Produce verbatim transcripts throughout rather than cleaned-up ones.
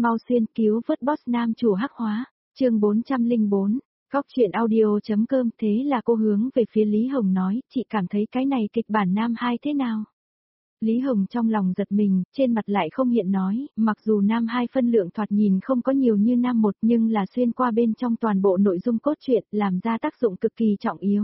Mau xuyên cứu vớt boss nam chủ hắc hóa, chương bốn trăm lẻ bốn, Góc truyện audio.com. Thế là cô hướng về phía Lý Hồng nói, chị cảm thấy cái này kịch bản nam hai thế nào? Lý Hồng trong lòng giật mình, trên mặt lại không hiện nói, mặc dù nam hai phân lượng thoạt nhìn không có nhiều như nam một nhưng là xuyên qua bên trong toàn bộ nội dung cốt truyện, làm ra tác dụng cực kỳ trọng yếu.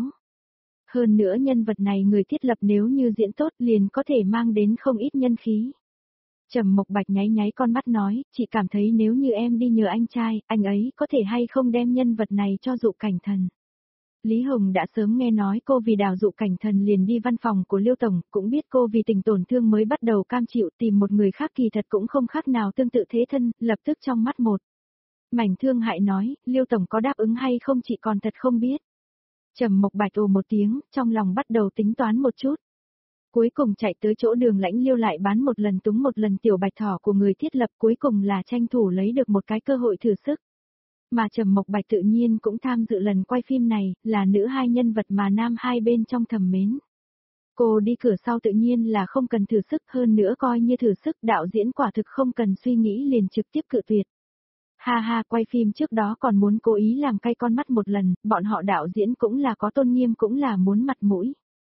Hơn nữa nhân vật này người thiết lập nếu như diễn tốt liền có thể mang đến không ít nhân khí. Trầm Mộc Bạch nháy nháy con mắt nói, chị cảm thấy nếu như em đi nhờ anh trai, anh ấy có thể hay không đem nhân vật này cho Dụ Cảnh Thần. Lý Hồng đã sớm nghe nói cô vì đào Dụ Cảnh Thần liền đi văn phòng của Liêu Tổng, cũng biết cô vì tình tổn thương mới bắt đầu cam chịu tìm một người khác kỳ thật cũng không khác nào tương tự thế thân, lập tức trong mắt một. Mảnh thương hại nói, Liêu Tổng có đáp ứng hay không chị còn thật không biết. Trầm Mộc Bạch ồ một tiếng, trong lòng bắt đầu tính toán một chút. Cuối cùng chạy tới chỗ Đường Lãnh Liêu lại bán một lần túng một lần tiểu bạch thỏ của người thiết lập, cuối cùng là tranh thủ lấy được một cái cơ hội thử sức. Mà Trầm Mộc Bạch tự nhiên cũng tham dự lần quay phim này, là nữ hai nhân vật mà nam hai bên trong thầm mến. Cô đi cửa sau tự nhiên là không cần thử sức, hơn nữa coi như thử sức, đạo diễn quả thực không cần suy nghĩ liền trực tiếp cự tuyệt. Ha ha, quay phim trước đó còn muốn cố ý làm cay con mắt một lần, bọn họ đạo diễn cũng là có tôn nghiêm, cũng là muốn mặt mũi.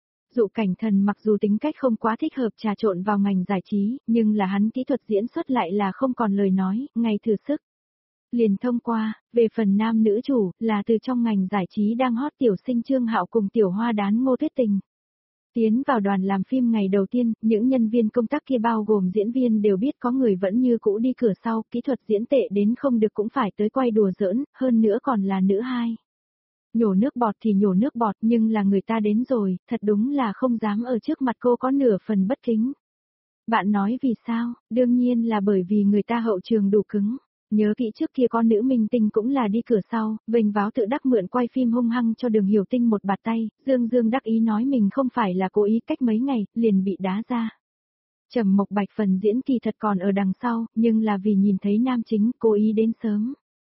Dụ Cảnh Thần mặc dù tính cách không quá thích hợp trà trộn vào ngành giải trí, nhưng là hắn kỹ thuật diễn xuất lại là không còn lời nói, ngày thử sức. Liền thông qua, về phần nam nữ chủ, là từ trong ngành giải trí đang hot tiểu sinh Trương Hạo cùng tiểu hoa đán Ngô Tuyết Tình. Tiến vào đoàn làm phim ngày đầu tiên, những nhân viên công tác kia bao gồm diễn viên đều biết có người vẫn như cũ đi cửa sau, kỹ thuật diễn tệ đến không được cũng phải tới quay đùa giỡn, hơn nữa còn là nữ hai. Nhổ nước bọt thì nhổ nước bọt nhưng là người ta đến rồi, thật đúng là không dám ở trước mặt cô có nửa phần bất kính. Bạn nói vì sao, đương nhiên là bởi vì người ta hậu trường đủ cứng. Nhớ kỹ trước kia con nữ minh tinh cũng là đi cửa sau, vênh váo tự đắc mượn quay phim hung hăng cho Đường Hiểu Tinh một bạt tay, Dương Dương đắc ý nói mình không phải là cố ý, cách mấy ngày, liền bị đá ra. Trầm Mộc Bạch phần diễn kỳ thật còn ở đằng sau, nhưng là vì nhìn thấy nam chính, cố ý đến sớm.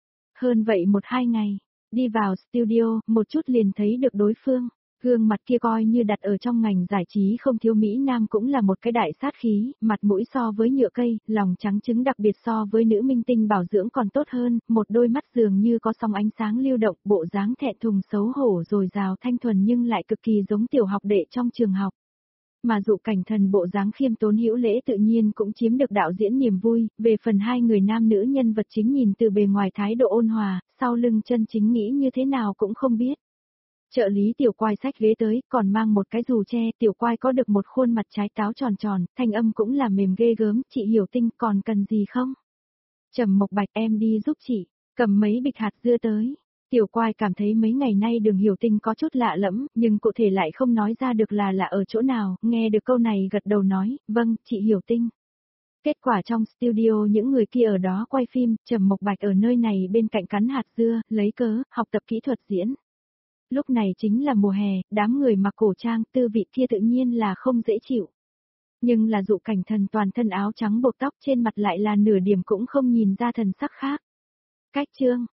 Hơn vậy một hai ngày, đi vào studio, một chút liền thấy được đối phương. Gương mặt kia coi như đặt ở trong ngành giải trí không thiếu Mỹ Nam cũng là một cái đại sát khí, mặt mũi so với nhựa cây, lòng trắng trứng đặc biệt so với nữ minh tinh bảo dưỡng còn tốt hơn, một đôi mắt dường như có sóng ánh sáng lưu động, bộ dáng thẹn thùng xấu hổ rồi rào thanh thuần nhưng lại cực kỳ giống tiểu học đệ trong trường học. Mà Dụ Cảnh Thần bộ dáng khiêm tốn hữu lễ tự nhiên cũng chiếm được đạo diễn niềm vui, về phần hai người nam nữ nhân vật chính nhìn từ bề ngoài thái độ ôn hòa, sau lưng chân chính nghĩ như thế nào cũng không biết. Trợ lý Tiểu Quai xách ghế tới, còn mang một cái dù che, Tiểu Quai có được một khuôn mặt trái táo tròn tròn, thanh âm cũng là mềm ghê gớm, chị Hiểu Tinh còn cần gì không? Trầm Mộc Bạch em đi giúp chị, cầm mấy bịch hạt dưa tới. Tiểu Quai cảm thấy mấy ngày nay Đường Hiểu Tinh có chút lạ lẫm, nhưng cụ thể lại không nói ra được là là ở chỗ nào, nghe được câu này gật đầu nói, vâng, chị Hiểu Tinh. Kết quả trong studio những người kia ở đó quay phim, Trầm Mộc Bạch ở nơi này bên cạnh cắn hạt dưa, lấy cớ, học tập kỹ thuật diễn. Lúc này chính là mùa hè, đám người mặc cổ trang tư vị kia tự nhiên là không dễ chịu. Nhưng là Dụ Cảnh Thần toàn thân áo trắng buộc tóc trên mặt lại là nửa điểm cũng không nhìn ra thần sắc khác. Cách chương,